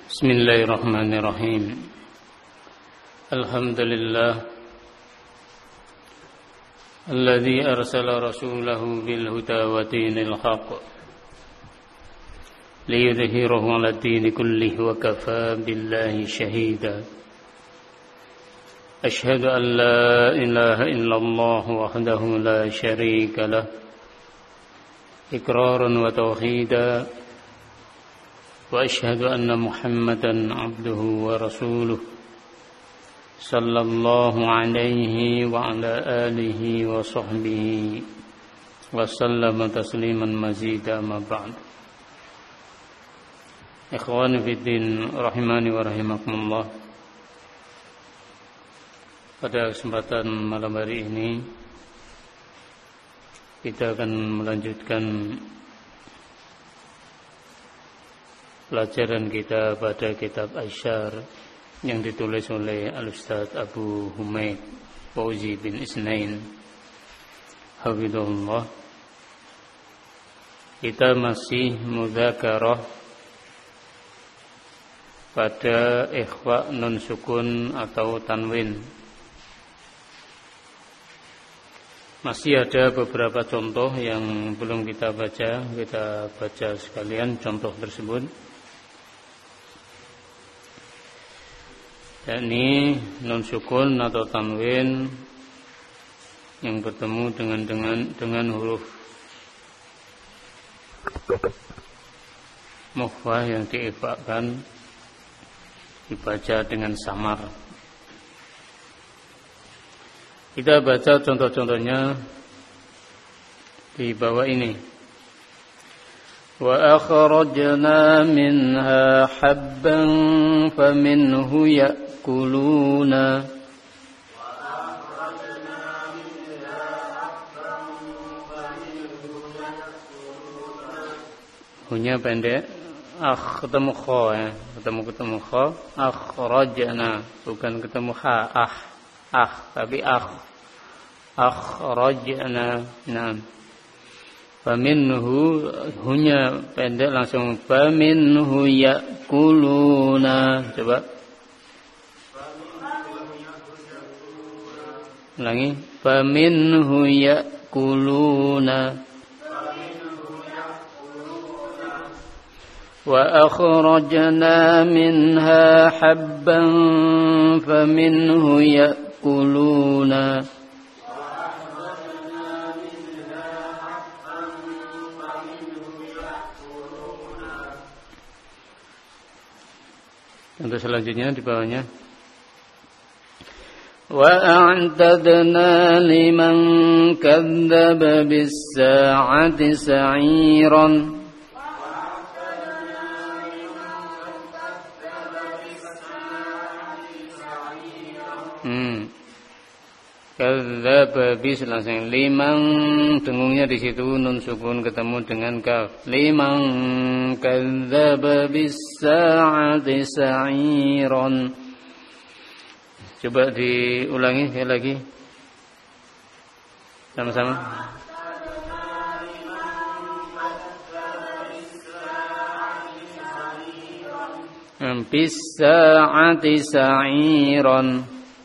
Bismillahirrahmanirrahim. Alhamdulillah alladzi arsala rasulahu bil huda wa dinil haqq liyudhhirahu 'ala ad-din kullihi wa kafaa billahi shahida. Ashhadu an la ilaha illallah wahdahu la syarika lah iqraran wa tauhida. Wa ashhadu anna Muhammadan abduhu wa rasuluh sallallahu alaihi wa ala alihi wa sahbihi wa sallama tasliman mazida ma ba'd. Ikhwani fiddin rahimani wa rahimakumullah. Pada kesempatan malam hari ini kita akan melanjutkan pelajaran kita pada kitab Asyar yang ditulis oleh Al-Ustaz Abu Humaid Fauzi bin Isnain hafizahullah. Kita masih mudzakarah pada ikhfa nun sukun atau tanwin. Masih ada beberapa contoh yang belum kita baca sekalian contoh tersebut. Yakni nun sukun atau tanwin yang bertemu dengan huruf mukhfah yang diikhfakan dibaca dengan samar. Kita baca contoh-contohnya di bawah ini. Wa akhrajna minha habban faminhu ya'kuluna. Hunya pendek, ketemu kha ya, ketemu kha, akhrajna, bukan ketemu ha, tapi akhrajna. Nah, faminhu hunya pendek langsung faminhu ya'kuluna. Coba ulangi, faminhu ya'kuluna. Wa akhrajna minha habban faminhu ya'kuluna. Untuk selanjutnya di bawahnya. Wa a'tadna liman kadzdzaba bis-sa'ati sa'iran. Kadzdzaba bis langsung liman, dengungnya di situ nun sukun ketemu dengan kaf. Liman kadzdzaba bis-sa'ati sa'iran. Coba diulangi sekali lagi. Sama-sama. Bis-sa'ati sa'iran.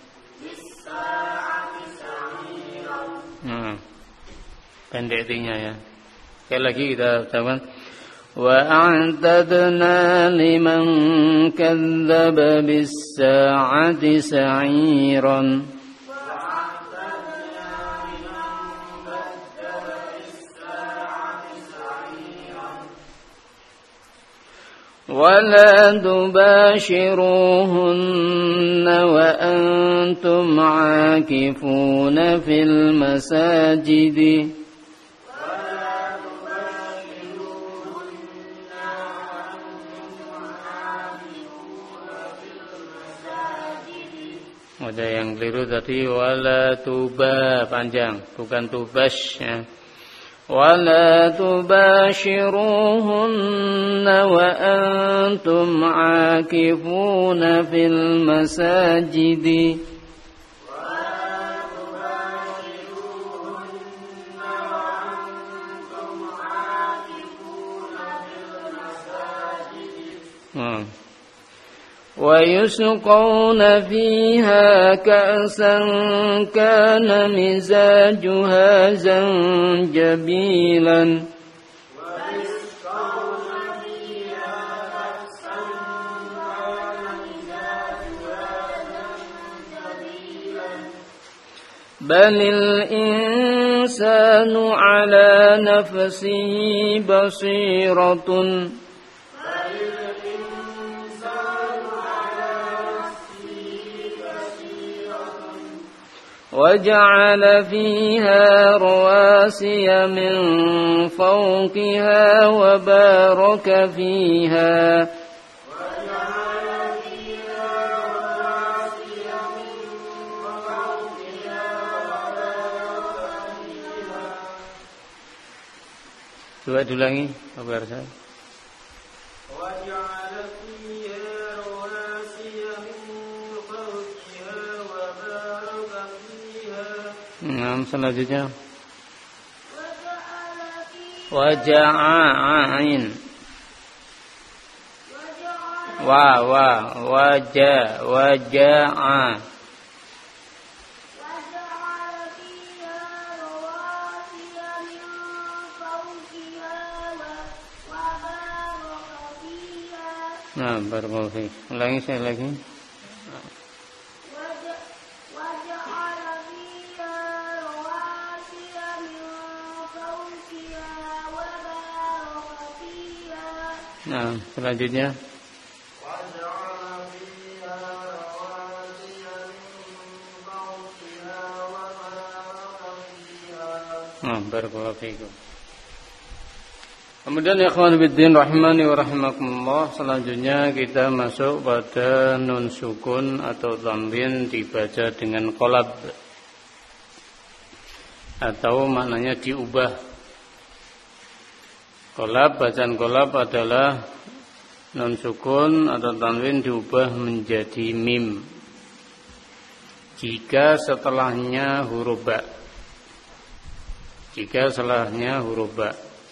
Pendek tingnya ya. Sekali lagi kita ucapkan. Wa a'tadna liman kadzdzaba bis-sa'ati sa'iran. ولا تباشروهن وأنتم عاكفون في المساجد. Ada yang keliru tadi, wala tuba panjang, bukan tubash ya. Wala tubashiruhunna wa antum aakifuna fil masajidi. ويسقون فيها كأسا كان مزاجها زنجبيلا بل الإنسان على نفسه بصيرة وجعل فيها رواسي من فوقها وبارك فيها Coba diulangi, Abu Arsa. Nah, selanjutnya waja'ain waja'a Nah, barakallahu fiik. Ulangi saya lagi. Nah, selanjutnya Nah, barakallahu fiikum. Kemudian ikhwan fiddin rahimani wa rahimakumullah, selanjutnya kita masuk pada nun sukun atau tanwin dibaca dengan qalab atau maknanya diubah. Qalab, bacaan qalab adalah nun sukun atau tanwin diubah menjadi mim jika setelahnya huruf ba. Jika setelahnya huruf ba.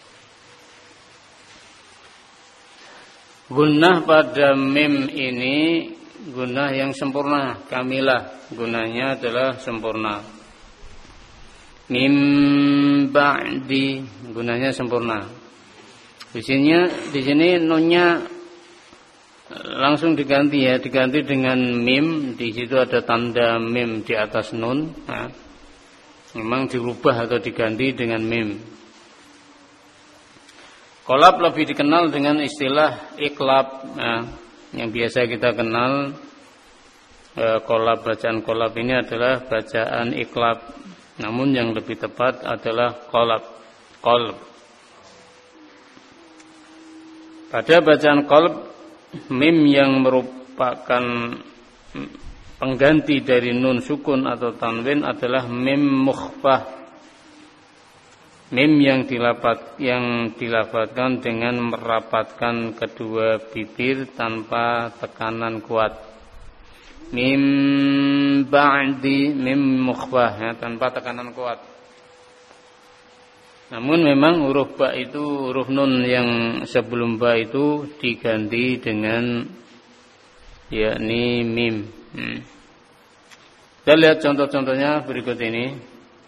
Gunnah pada mim ini gunnah yang sempurna, kamilah. Gunnahnya adalah sempurna. Mim ba'di, gunnahnya sempurna. Di sini nunnya langsung diganti ya, diganti dengan mim. Di situ ada tanda mim di atas nun. Nah, memang dirubah atau diganti dengan mim. Qalab lebih dikenal dengan istilah iqlab, nah, yang biasa kita kenal. Qalab, bacaan qalab ini adalah bacaan iqlab, namun yang lebih tepat adalah qalab. Pada bacaan qalab, mim yang merupakan pengganti dari nun sukun atau tanwin adalah mim mukhfah. Mim yang dilafadzkan dengan merapatkan kedua bibir tanpa tekanan kuat. Mim ba'di, mim mukhfah ya, tanpa tekanan kuat. Namun memang huruf ba itu, huruf nun yang sebelum ba itu diganti dengan yakni mim. Kita lihat contoh-contohnya berikut ini.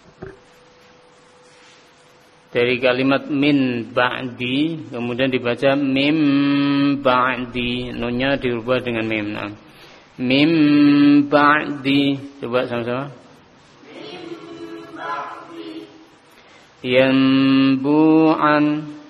Dari kalimat min ba'di kemudian dibaca mim ba'di, nunnya dirubah dengan mim. Nah, mim ba'di, coba sama-sama. Mim ba'di. Yambu'an.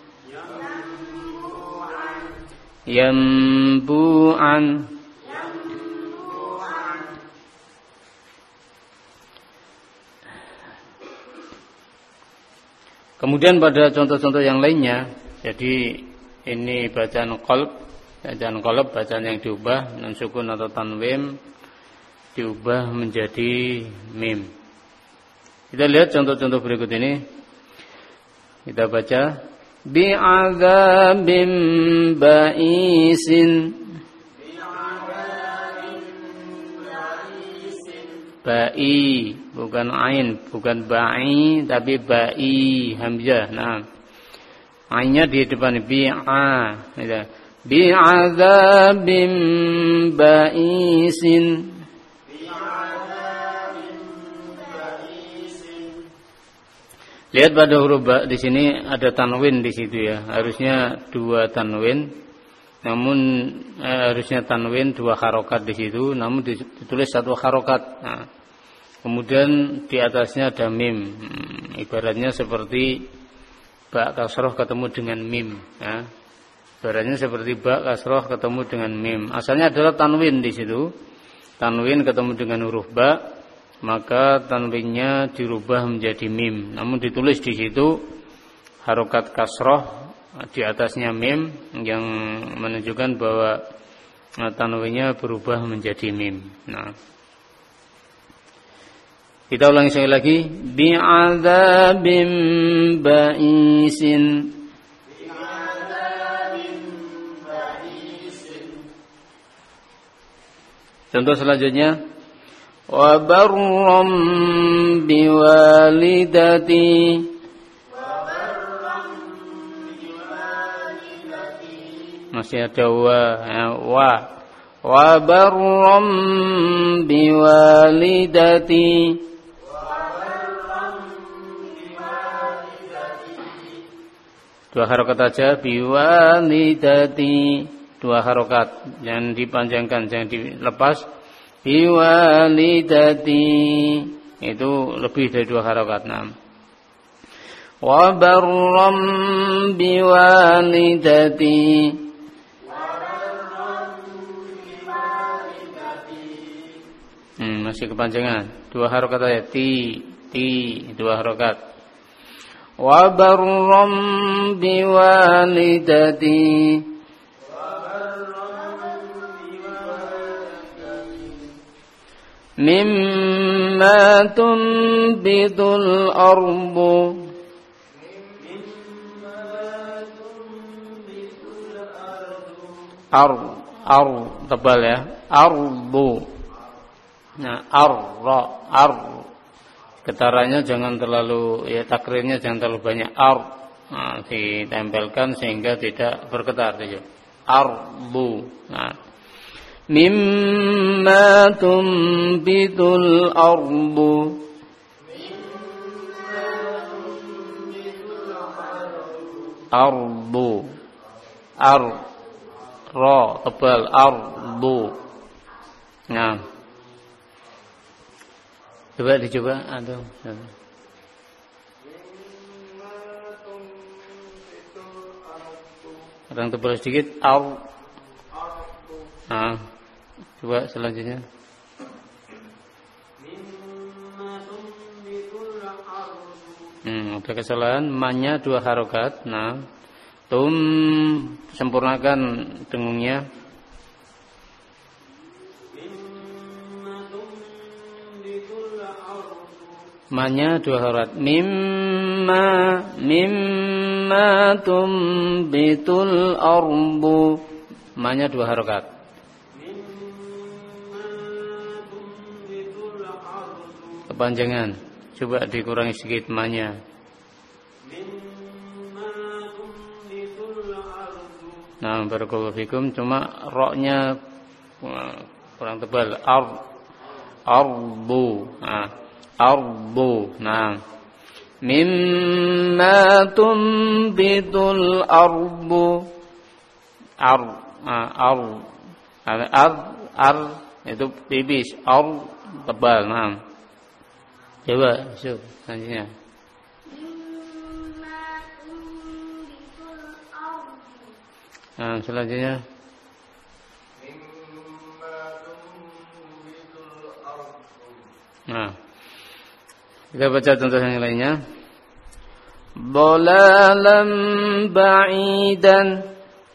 Kemudian pada contoh-contoh yang lainnya, jadi ini bacaan qalb, bacaan yang diubah nun sukun atau tanwin diubah menjadi mim. Kita lihat contoh-contoh berikut ini. Kita baca bi'adzabim ba'isin. Ba'i, bukan ain, bukan ba'i, tapi ba'i hamzah. Nah, ainnya di depan bi'a. bi'adzabim ba'isin. Lihat pada huruf ba di sini ada tanwin di situ ya. Harusnya 2 tanwin. Namun harusnya tanwin 2 harokat di situ, namun ditulis 1 harokat. Nah, kemudian di atasnya ada mim. Ibaratnya seperti ba kasroh ketemu dengan mim. Ya. Ibaratnya seperti ba kasroh ketemu dengan mim. Asalnya adalah tanwin di situ. Tanwin ketemu dengan huruf ba, maka tanwinnya dirubah menjadi mim. Namun ditulis di situ harokat kasroh, di atasnya mim yang menunjukkan bahwa tanwinnya berubah menjadi mim. Nah, kita ulangi sekali lagi. Bi'adzabim ba'isin. Contoh selanjutnya, wa barram biwalidati. Masih ada wa barram biwalidati. Dua harokat aja, biwalidati. 2 harokat, jangan dipanjangkan, jangan dilepas. Biwalidati itu lebih dari 2 harokat. Nah, wa barram biwalidati. Masih kepanjangan. 2 harokat aja, ti 2 harokat. Wa barram biwalidati. Mimma tunbitul ardu. Tebal ya. Ardu. Nah, getarannya jangan terlalu, ya takrirnya jangan terlalu banyak. Nah, ditempelkan sehingga tidak bergetar. Ardu. Nah, mimma tunbitul ardu. Ardu. Ra tebal, ardu. Nah, dicoba atau orang tebal sedikit, nah, coba selanjutnya. Ada kesalahan, ma-nya 2 harokat. Nah, sempurnakan dengungnya. Ma-nya 2 harokat. Mimma tumbitul ardu. Ma-nya 2 harokat. Kepanjangan, coba dikurangi sedikit ma-nya. Nah, barakallahu fikum, cuma ro-nya kurang tebal. Ardu. Nah, ardu. Nah, mimma tunbitul ardu. Itu tipis. Tebal. Nah, coba selanjutnya. Nah, selanjutnya. Nah, kita baca contoh yang lainnya. Dalalan ba'idan.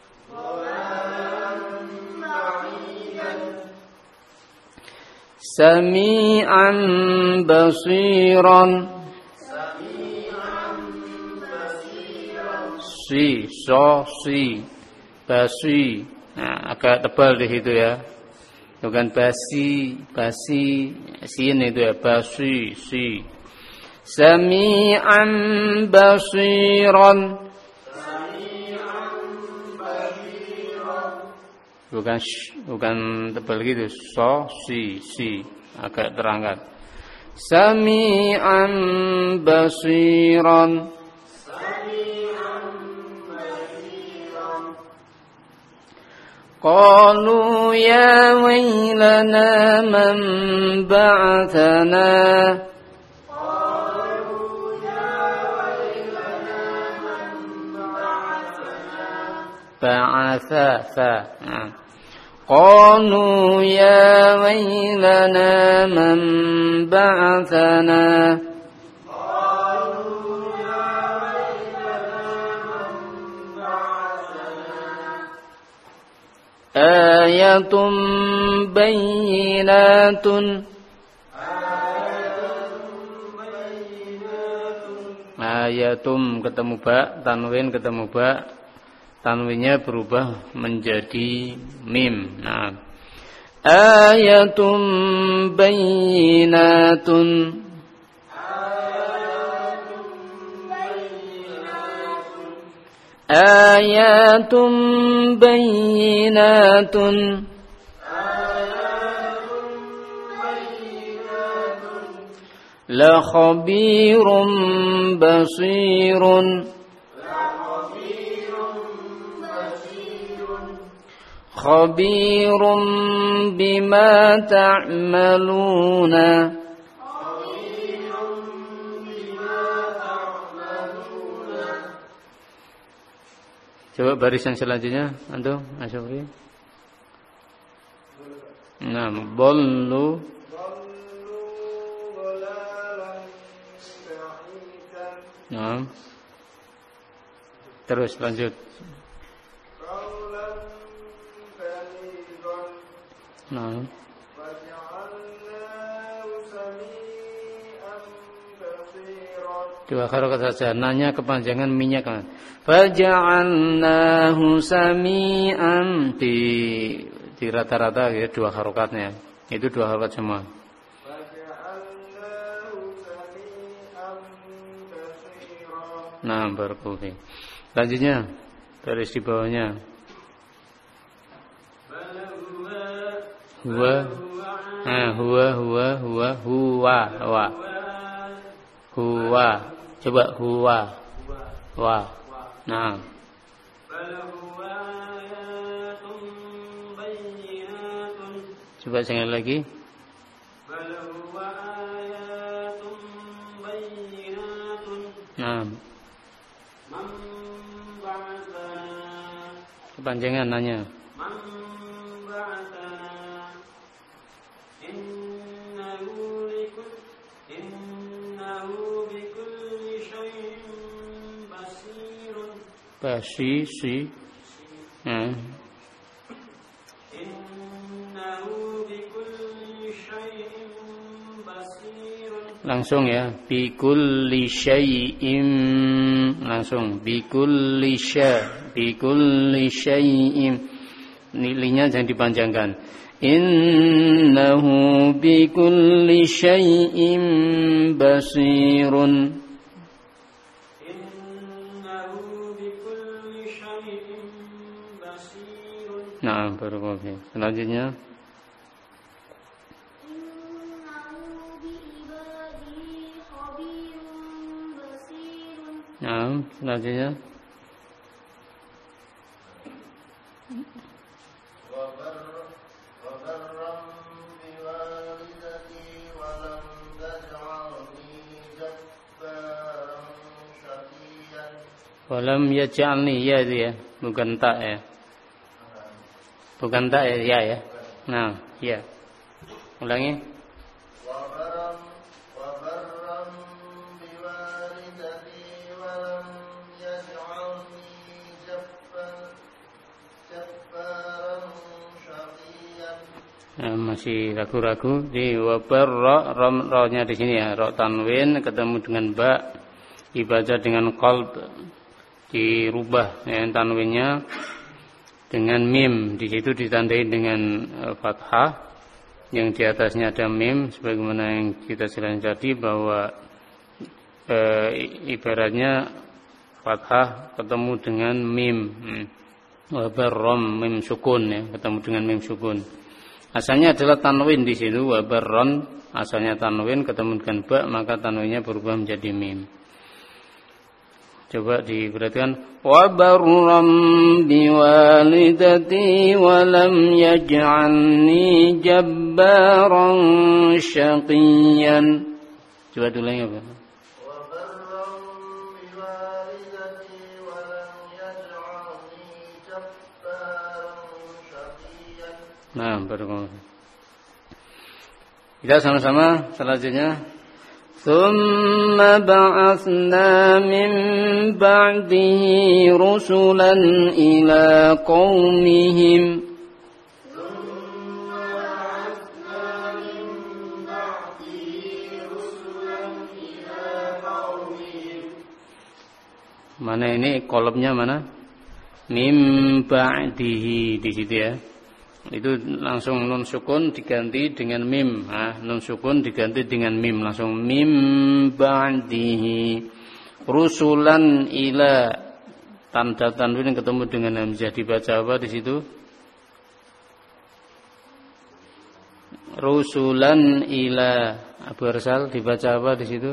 Sami'an basiran. Si. Basi. Nah, agak tebal di situ ya. Bukan basi, sin itu ya, basi, si. Sami'an basiran. bukan tebal gitu. So, si agak terangkat. Sami'an basiran. Qalu ya wailana man ba'athana. Ba'atha fa. Qalu ya wailana man ba'athana. Ayatum bayyinatun. Ayatum ketemu ba, tanwin ketemu ba, tanwinnya berubah menjadi mim. Nah, ayatum bayyinatun. Ayatum bayyinatun. La khabirum basirun. Khabirum bima ta'maluna. Coba barisan selanjutnya, antum, Asyafri. Nah, bollu. Nah, terus lanjut. Nah, dua harokat saja. Nanya kepanjangan minyak kan. Faja'alnahu sami'an di rata-rata ya dua harokatnya. Itu dua harokat semua. Nah, barakallahu. Lanjutnya dari di bawahnya. Huwa. Coba huwa. Wa. Nah. Coba sekali lagi. Nah. Kepanjangan nanya. Basi si. Langsung ya, bikulli syai'in, langsung bikulli syai'in. Nilainya jangan dipanjangkan. Innahu bikulli syai'in basirun. Nah, baru oke. Selanjutnya. Nah, selanjutnya. Walam yaj'alni ya itu ya, bukan tak ya. Bukan tak ya. Nah, ya. Ulangi. Nah, masih ragu-ragu di wabarra, ra-nya di sini ya, ra tanwin ketemu dengan ba dibaca dengan qalb, dirubah ya, tanwinnya dengan mim, di situ ditandai dengan fathah, yang di atasnya ada mim, sebagaimana yang kita jelaskan tadi bahwa ibaratnya fathah ketemu dengan mim. Wa barram mim sukun ya, ketemu dengan mim sukun. Asalnya adalah tanwin di situ, wa barron asalnya tanwin ketemu dengan ba, maka tanwinnya berubah menjadi mim. Coba diperhatikan, wa barram biwalidati wa lam yaj'alni jabbaran syaqiyan. Coba dulu ya, Pak. Wa barram biwalidati wa lam yaj'alni jabbaran syaqiyan. Nah, baru kita sama-sama selanjutnya. ثم بعثنا من بعده رسلا إلى قومهم Mana ini kolomnya mana? Mim ba'dihi di situ ya. Itu langsung nun sukun diganti dengan mim. Nun sukun diganti dengan mim, langsung mim ba'dihi rusulan ila, tanda tanwin yang ketemu dengan hamzah dibaca apa di situ? Rusulan ila. Abu Arsal dibaca apa di situ?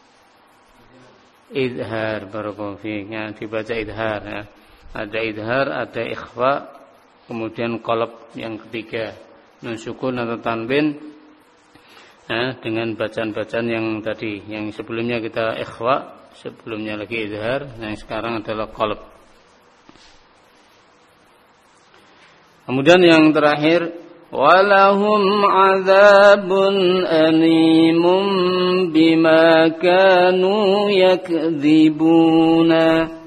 Idhar. Barakallahu fiik. Ya, dibaca idhar ya. Ada idhar, ada ikhfa. Kemudian qalb yang ketiga, nun sukun atau tanwin dengan bacaan-bacaan yang tadi, yang sebelumnya kita ikhfa, sebelumnya lagi izhar, yang sekarang adalah qalb. Kemudian yang terakhir, walahum adzabun alimun bima kanu yakdzibuna.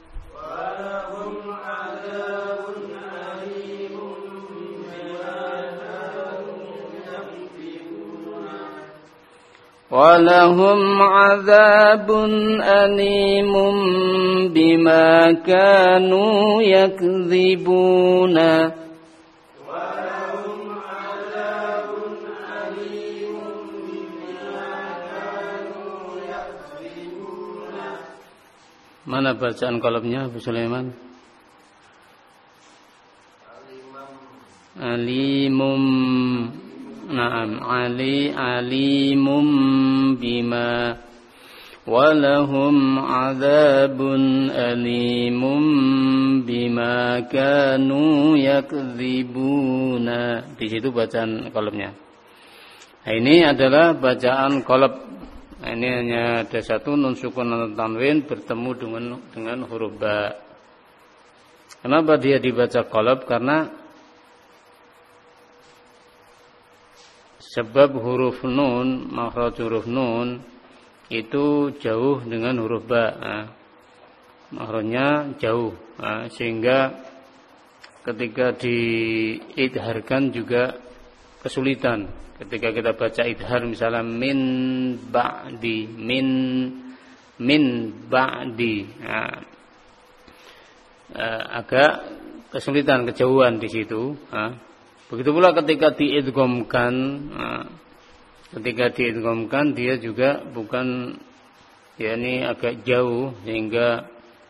Walahum adzabun alimun bima kanu yakdzibuna. Mana bacaan kolomnya Abu Sulaiman? Alimum. Naam, alimum bima walahum adzabun alimum bima kanu yakdzibuna. Di situ bacaan kolomnya. Nah, ini adalah bacaan kolom. Nah, ini hanya ada satu nun sukun atau tanwin bertemu dengan huruf ba. Kenapa dia dibaca kolom? Karena sebab huruf nun, makhraj huruf nun itu jauh dengan huruf ba. Makhrajnya jauh, sehingga ketika diidharkan juga kesulitan. Ketika kita baca idhar misalnya min ba'di, agak kesulitan, kejauhan di situ. Begitu pula ketika diidghamkan, dia juga bukan, yakni agak jauh, sehingga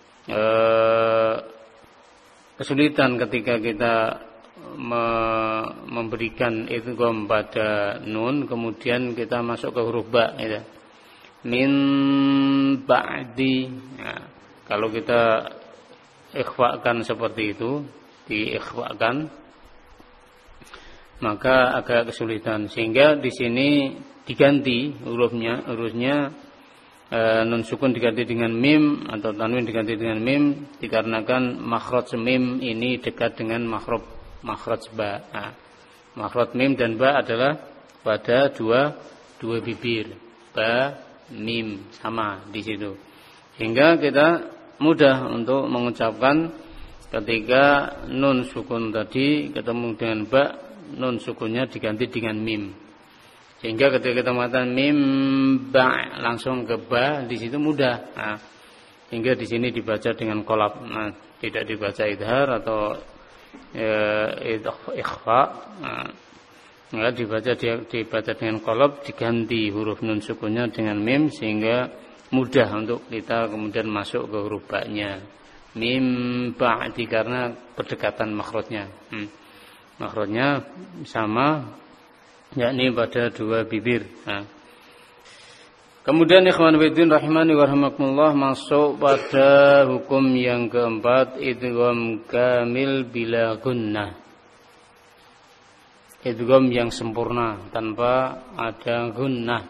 kesulitan ketika kita memberikan idgham pada nun, kemudian kita masuk ke huruf ba, ya. Min ba'di. Kalau kita ikhfakan seperti itu, diikhfakan, maka agak kesulitan, sehingga di sini diganti hurufnya nun sukun diganti dengan mim atau tanwin diganti dengan mim, dikarenakan makhraj mim ini dekat dengan makhraj ba. Makhraj mim dan ba adalah pada dua bibir, ba mim sama di situ, sehingga kita mudah untuk mengucapkan ketika nun sukun tadi ketemu dengan ba, nun sukunnya diganti dengan mim, sehingga ketika kita mengatakan mim ba langsung ke ba, di situ mudah. Sehingga di sini dibaca dengan qalb, tidak dibaca idhar atau ikhfa, dibaca dengan qalb, diganti huruf nun sukunnya dengan mim, sehingga mudah untuk kita kemudian masuk ke huruf ba-nya. Mim ba'di karena berdekatan makhrajnya. Makhrajnya sama, yakni pada dua bibir. Nah. Kemudian ikhwan fillah rahimani wa rahimakumullah, masuk pada hukum yang keempat, idgham kamil bila gunnah. Idgham yang sempurna tanpa ada gunnah.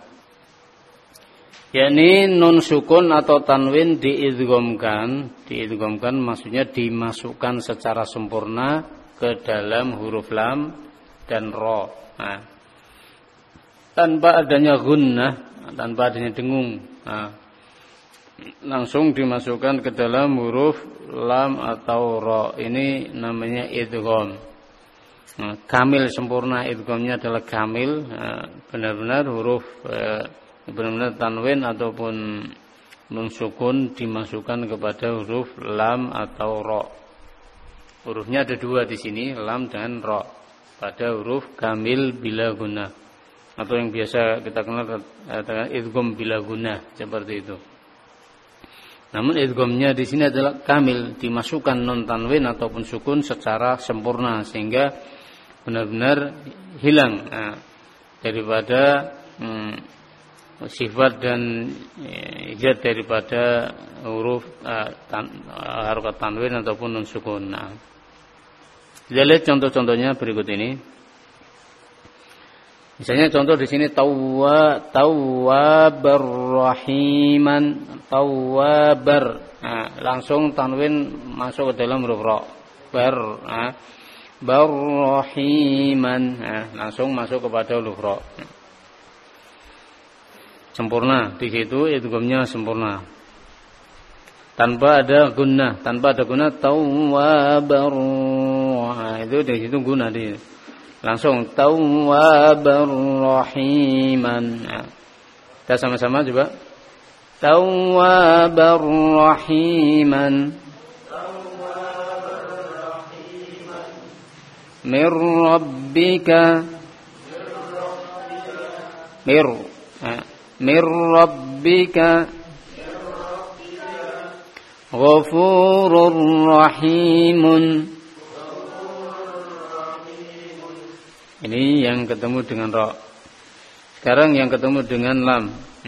Yakni nun sukun atau tanwin diidghamkan maksudnya dimasukkan secara sempurna ke dalam huruf lam dan ra. Nah, tanpa adanya gunnah, tanpa adanya dengung. Nah, langsung dimasukkan ke dalam huruf lam atau ra. Ini namanya idgham. Nah, kamil sempurna, idghamnya adalah kamil, benar-benar huruf benar-benar tanwin ataupun nun sukun dimasukkan kepada huruf lam atau ra. Hurufnya ada dua di sini, lam dan ra, pada huruf kamil bila gunnah atau yang biasa kita kenal dengan idgham bila gunnah, seperti itu. Namun idghamnya di sini adalah kamil, dimasukkan nun tanwin ataupun sukun secara sempurna sehingga benar-benar hilang daripada sifat dan zat daripada huruf harokat tanwin ataupun nun sukun. Nah, kita lihat contoh-contohnya berikut ini. Misalnya contoh di sini tawwabar rahiman, tawwabar. Nah, langsung tanwin masuk ke dalam huruf ra. Bar rahiman. Nah, langsung masuk kepada huruf ra. Sempurna di situ, idghamnya sempurna. Tanpa ada gunnah, tawwabar. Nah, itu di situ gunnah di. Langsung tawwabar rahiman. Nah, kita sama-sama coba. Tawwabar rahiman. Mir rabbika. Mir rabbika ghafurur rahimun. Ini yang ketemu dengan ra. Sekarang yang ketemu dengan lam.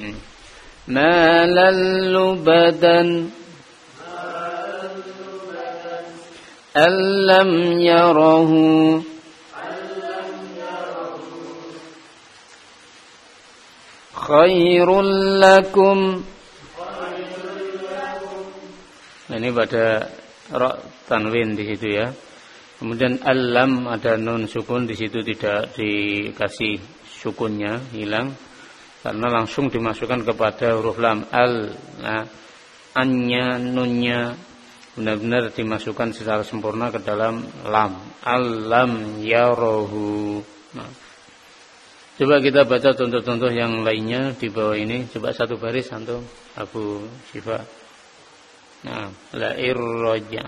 Malal lubadan allam yarahu. Khairul lakum. Nah, ini pada ra tanwin di situ ya. Kemudian al-lam ada nun sukun di situ tidak dikasih sukunnya, hilang karena langsung dimasukkan kepada huruf lam. Nah, annya, nunnya benar-benar dimasukkan secara sempurna ke dalam lam. Al-lam yarahu. Nah, coba kita baca contoh-contoh yang lainnya di bawah ini. Coba satu baris antum Abu Syifa. Nah, la'ir raja.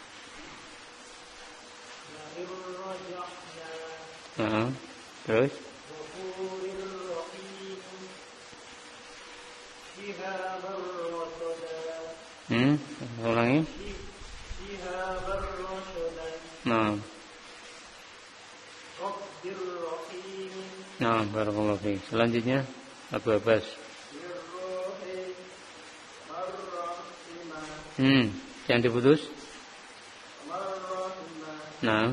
Nah, terus ulangi. Nah, barakallahu fiik. Selanjutnya Abu Abbas. Jangan diputus. Nah.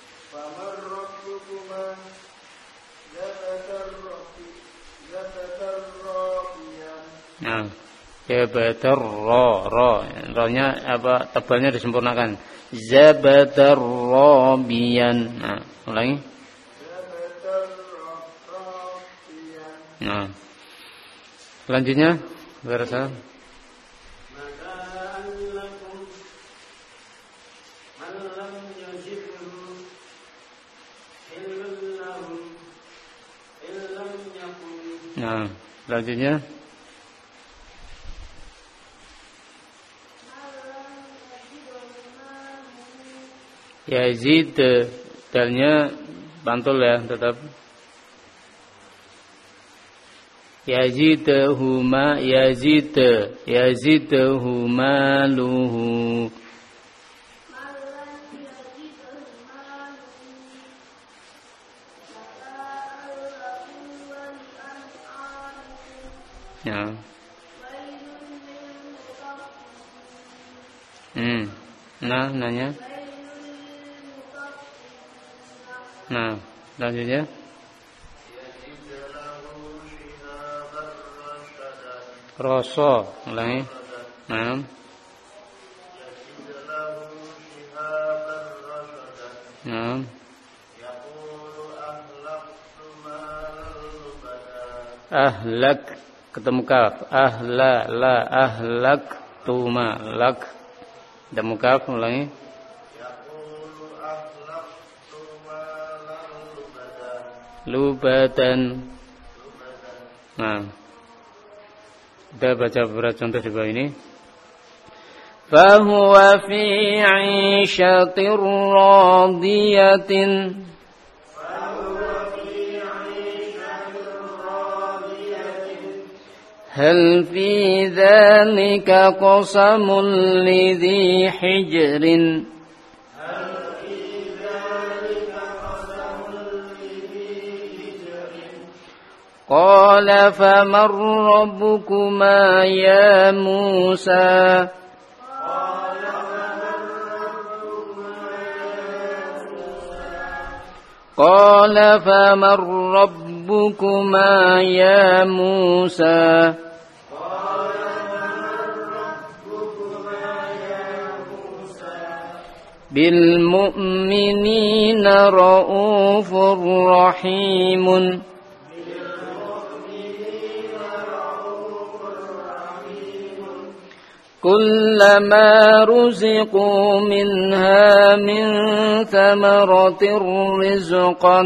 Nah, zabatar ra-nya apa tebalnya disempurnakan. Zabatar rabiyan. Nah, ulangi. Nah, selanjutnya berasa. Nah, selanjutnya Yazid, dalnya pantul ya tetap. Yazidhuma maluhu. Ya. Nah, nanya. Nah, lanjutnya. Rasa, ulangi. Nah. Nah. Ahlak, ketemu kaf. Ahla, la, ahlak, tuma, lak. Ketemu kaf, ulangi. Lubatan. Nah. Kita baca beberapa contoh di bawah ini. Fahuwa fi 'ishatir radiyatin. Hal fi dzalika qasamul lidhi hijrin. Qala faman rabbukuma ya Musa. Qala faman rabbukuma ya Musa. Bil mu'minina raufur rahimun. كلما رزقوا منها من ثمرة رزقا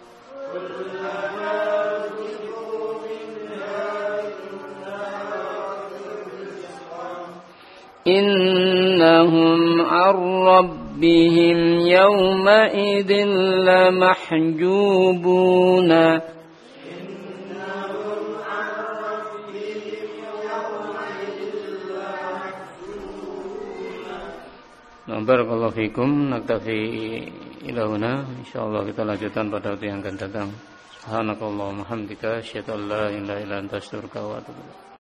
إنهم عن ربهم يومئذ لمحجوبون. Barakallahu fikum. Naktafi ila huna. Insyaallah kita lanjutkan pada waktu yang akan datang. Subhanakallahumma hamdika asyhadu an la ilaha illa anta astaghfiruka wa atubu ilaik.